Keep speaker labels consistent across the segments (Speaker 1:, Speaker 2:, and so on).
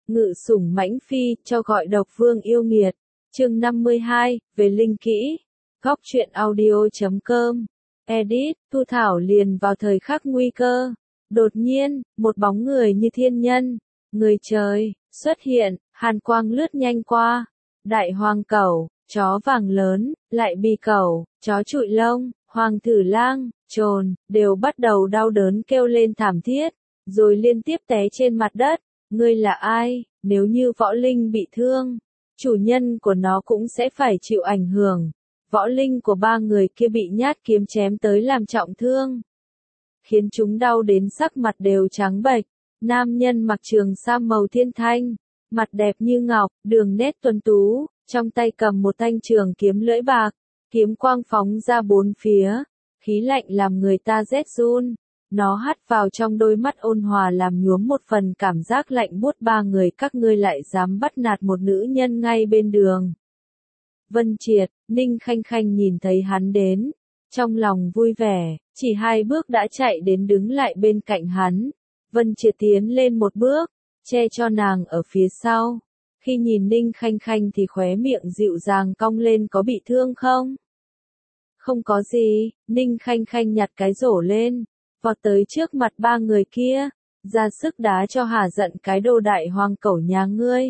Speaker 1: Ngự sủng mãnh phi, cho gọi độc vương yêu nghiệt. Chương 52, về linh kỹ. Góc truyện audio.com. Edit, Thu Thảo liền vào thời khắc nguy cơ. Đột nhiên, một bóng người như thiên nhân, người trời, xuất hiện, hàn quang lướt nhanh qua. Đại hoàng cẩu, chó vàng lớn, lại bì cẩu, chó trụi lông, hoàng thử lang, trồn, đều bắt đầu đau đớn kêu lên thảm thiết, rồi liên tiếp té trên mặt đất. Ngươi là ai? Nếu như võ linh bị thương, chủ nhân của nó cũng sẽ phải chịu ảnh hưởng. Võ linh của ba người kia bị nhát kiếm chém tới làm trọng thương, khiến chúng đau đến sắc mặt đều trắng bệch. Nam nhân mặc trường sam màu thiên thanh, mặt đẹp như ngọc, đường nét tuấn tú, trong tay cầm một thanh trường kiếm lưỡi bạc, kiếm quang phóng ra bốn phía, khí lạnh làm người ta rét run. Nó hắt vào trong đôi mắt ôn hòa làm nhuốm một phần cảm giác lạnh buốt. Ba người các ngươi lại dám bắt nạt một nữ nhân ngay bên đường. Vân Triệt, Ninh Khanh Khanh nhìn thấy hắn đến, trong lòng vui vẻ, chỉ 2 bước đã chạy đến đứng lại bên cạnh hắn. Vân Triệt tiến lên một bước, che cho nàng ở phía sau. Khi nhìn Ninh Khanh Khanh thì khóe miệng dịu dàng cong lên. Có bị thương không? Không có gì. Ninh Khanh Khanh nhặt cái rổ lên, vọt tới trước mặt ba người kia, ra sức đá cho hả giận cái đồ đại hoàng cẩu nhà ngươi.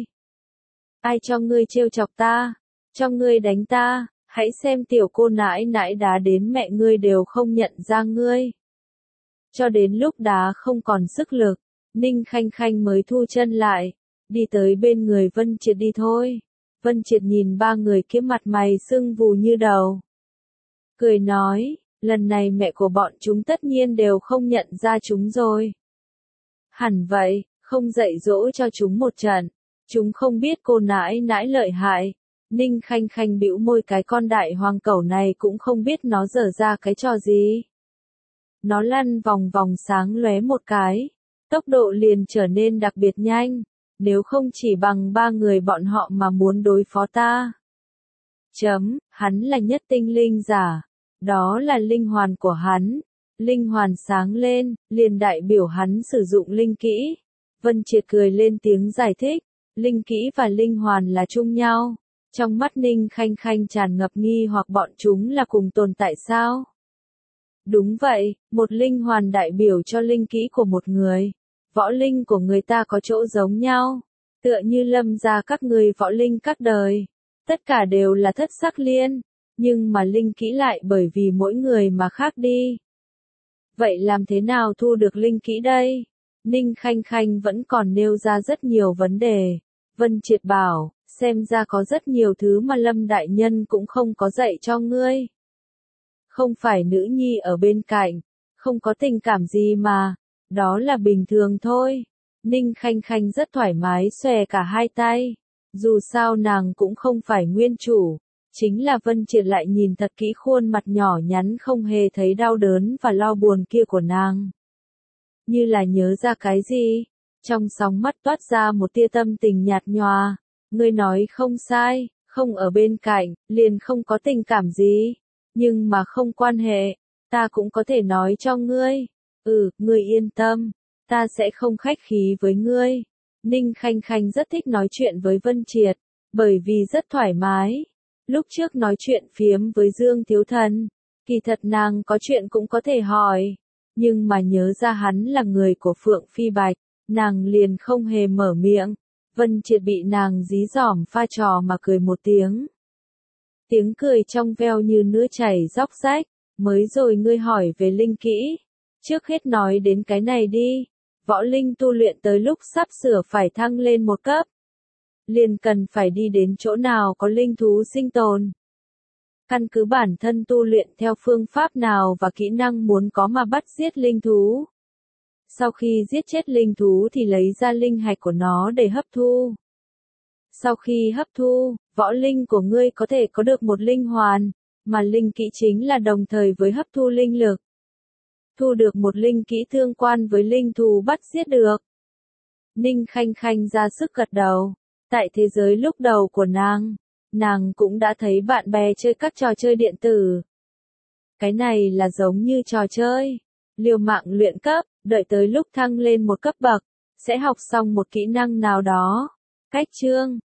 Speaker 1: Ai cho ngươi trêu chọc ta? Cho ngươi đánh ta? Hãy xem tiểu cô nãi nãi đá đến mẹ ngươi đều không nhận ra ngươi. Cho đến lúc đá không còn sức lực, Ninh Khanh Khanh mới thu chân lại, đi tới bên người Vân Triệt. Đi thôi. Vân Triệt nhìn ba người kia mặt mày sưng vù như đầu, cười nói, lần này mẹ của bọn chúng tất nhiên đều không nhận ra chúng rồi. Hẳn vậy, không dạy dỗ cho chúng một trận, chúng không biết cô nãi nãi lợi hại. Ninh Khanh Khanh bĩu môi, cái con đại hoàng cẩu này cũng không biết nó dở ra cái trò gì. Nó lăn vòng vòng sáng lóe một cái, tốc độ liền trở nên đặc biệt nhanh, nếu không chỉ bằng ba người bọn họ mà muốn đối phó ta. Hắn là nhất tinh linh giả. Đó là linh hoàn của hắn. Linh hoàn sáng lên, liền đại biểu hắn sử dụng linh kỹ. Vân Triệt cười lên tiếng giải thích, linh kỹ và linh hoàn là chung nhau. Trong mắt Ninh Khanh Khanh tràn ngập nghi hoặc, bọn chúng là cùng tồn tại sao? Đúng vậy, một linh hoàn đại biểu cho linh kỹ của một người. Võ linh của người ta có chỗ giống nhau, tựa như Lâm gia các người võ linh các đời, tất cả đều là thất sắc liên. Nhưng mà linh kỹ lại bởi vì mỗi người mà khác đi. Vậy làm thế nào thu được linh kỹ đây? Ninh Khanh Khanh vẫn còn nêu ra rất nhiều vấn đề. Vân Triệt bảo, xem ra có rất nhiều thứ mà Lâm đại nhân cũng không có dạy cho ngươi. Không phải nữ nhi ở bên cạnh, không có tình cảm gì mà, đó là bình thường thôi. Ninh Khanh Khanh rất thoải mái xòe cả hai tay, dù sao nàng cũng không phải nguyên chủ. Chính là Vân Triệt lại nhìn thật kỹ khuôn mặt nhỏ nhắn không hề thấy đau đớn và lo buồn kia của nàng. Như là nhớ ra cái gì, trong sóng mắt toát ra một tia tâm tình nhạt nhòa. Ngươi nói không sai, không ở bên cạnh, liền không có tình cảm gì. Nhưng mà không quan hệ, ta cũng có thể nói cho ngươi. Ngươi yên tâm, ta sẽ không khách khí với ngươi. Ninh Khanh Khanh rất thích nói chuyện với Vân Triệt, bởi vì rất thoải mái. Lúc trước nói chuyện phiếm với Dương Thiếu Thần, kỳ thật nàng có chuyện cũng có thể hỏi, nhưng mà nhớ ra hắn là người của Phượng Phi Bạch, nàng liền không hề mở miệng. Vân Triệt bị nàng dí dỏm pha trò mà cười một tiếng. Tiếng cười trong veo như nước chảy róc rách. Mới rồi ngươi hỏi về linh kỹ. Trước hết nói đến cái này đi. Võ linh tu luyện tới lúc sắp sửa phải thăng lên một cấp, liền cần phải đi đến chỗ nào có linh thú sinh tồn. Căn cứ bản thân tu luyện theo phương pháp nào và kỹ năng muốn có mà bắt giết linh thú. Sau khi giết chết linh thú thì lấy ra linh hạch của nó để hấp thu. Sau khi hấp thu, võ linh của ngươi có thể có được một linh hoàn, mà linh kỹ chính là đồng thời với hấp thu linh lực. Thu được một linh kỹ tương quan với linh thú bắt giết được. Ninh Khanh Khanh ra sức gật đầu. Tại thế giới lúc đầu của nàng cũng đã thấy bạn bè chơi các trò chơi điện tử. Cái này là giống như trò chơi, liều mạng luyện cấp, đợi tới lúc thăng lên một cấp bậc, sẽ học xong một kỹ năng nào đó. Cách chương